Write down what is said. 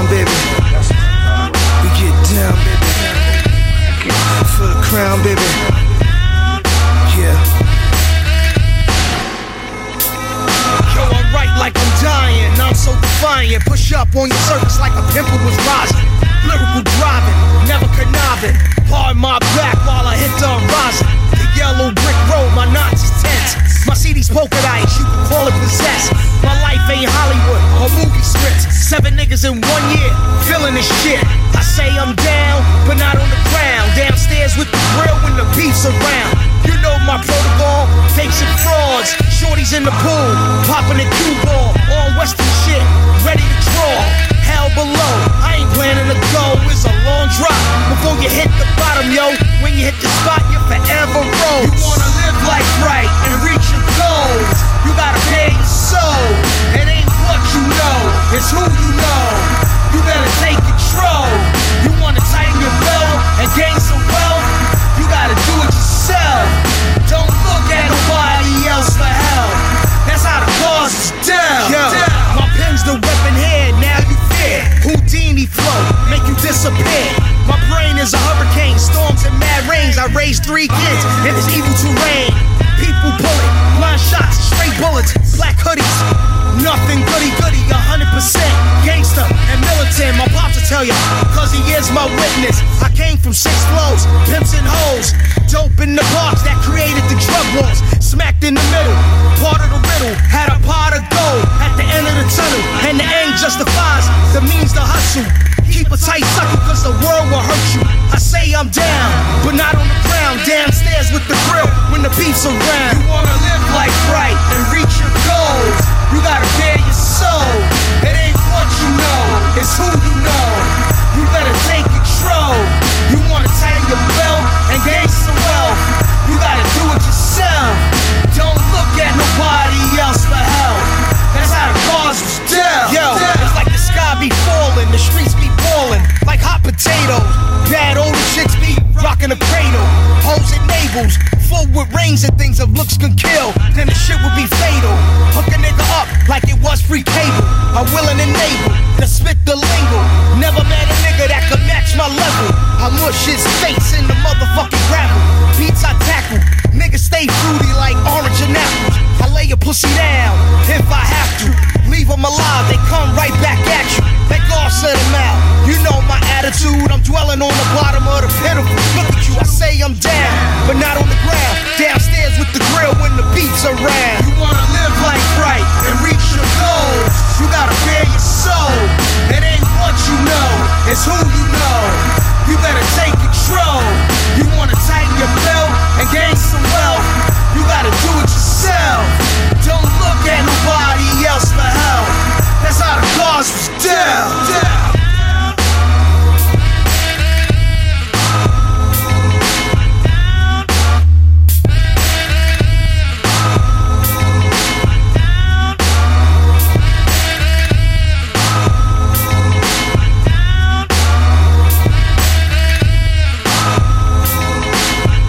down, baby. We get down, baby. For the crown, baby. Yeah. Yo, I'm right like I'm dying. I'm so defiant. Push up on your surface like a pimple was rising. Lyrical driving, never conniving. Hard my back while I hit the horizon. The yellow brick road, my knots is tense. My CD's polka dice, you can call it possessed. My life ain't Hollywood or movie scripts. 7 niggas in 1 year, feeling this shit. I say I'm down, but not on the ground. Downstairs with the grill when the beef's around. You know my protocol, fakes and frauds. Shorties in the pool, popping a cue ball. All western shit, ready to draw. Hell below, I ain't planning to go. It's a long drop before you hit the bottom, yo. When you hit the spot, you're forever road. You wanna live life right and reach your goals. You gotta pay your soul. It ain't what you know, it's who you know. You better take control. You wanna tighten your belt and gain some wealth. You gotta do it yourself. Don't look at nobody else for help. That's how the cause is down. My pen's the weapon here, now you fear. Houdini flow, make you disappear. My brain is a hurricane, storms and mad rains. I raised 3 kids in this evil terrain. People bullet, blind shots, straight bullets, black hoodies. Nothing goody-goody, 100% gangster and militant. My pops will tell ya, cause he is my witness. I came from 6 flows, pimps and hoes. Dope in the box that created the drug wars. Smacked in the middle, part of the riddle. Had a pot of gold at the end of the tunnel. And the end justifies the means to hustle. Keep a tight sucker cause the world will hurt you. I say I'm down, but not on the ground. Downstairs with the grill when the beef's around. You wanna live life right and reach your goals. You gotta bear your soul. It ain't what you know, it's who you know. You better take control. You wanna tighten your belt and gain some wealth. You gotta do it yourself. Don't look at nobody else for help. That's how the cause was dealt. Yo, it's like the sky be falling, the streets be ballin' like hot potatoes. Bad older chicks be rockin' a cradle. Hoes and navels, full with rings and things of looks can kill. Then the shit would be fatal. Hook a nigga up like it was free cable. I'm willing and able to spit the lingo. Never met a nigga that could match my level. I mush his face in the motherfucking gravel. Beats I tackle, niggas stay fruity like orange and apples. I lay a pussy down if I have to. Leave them alive, they come right back at you. Let God set them out. You know my attitude, I'm dwelling on the bottom of the pitiful. Look at you, I say I'm down, but not on the ground. Downstairs with the grill when the beats around.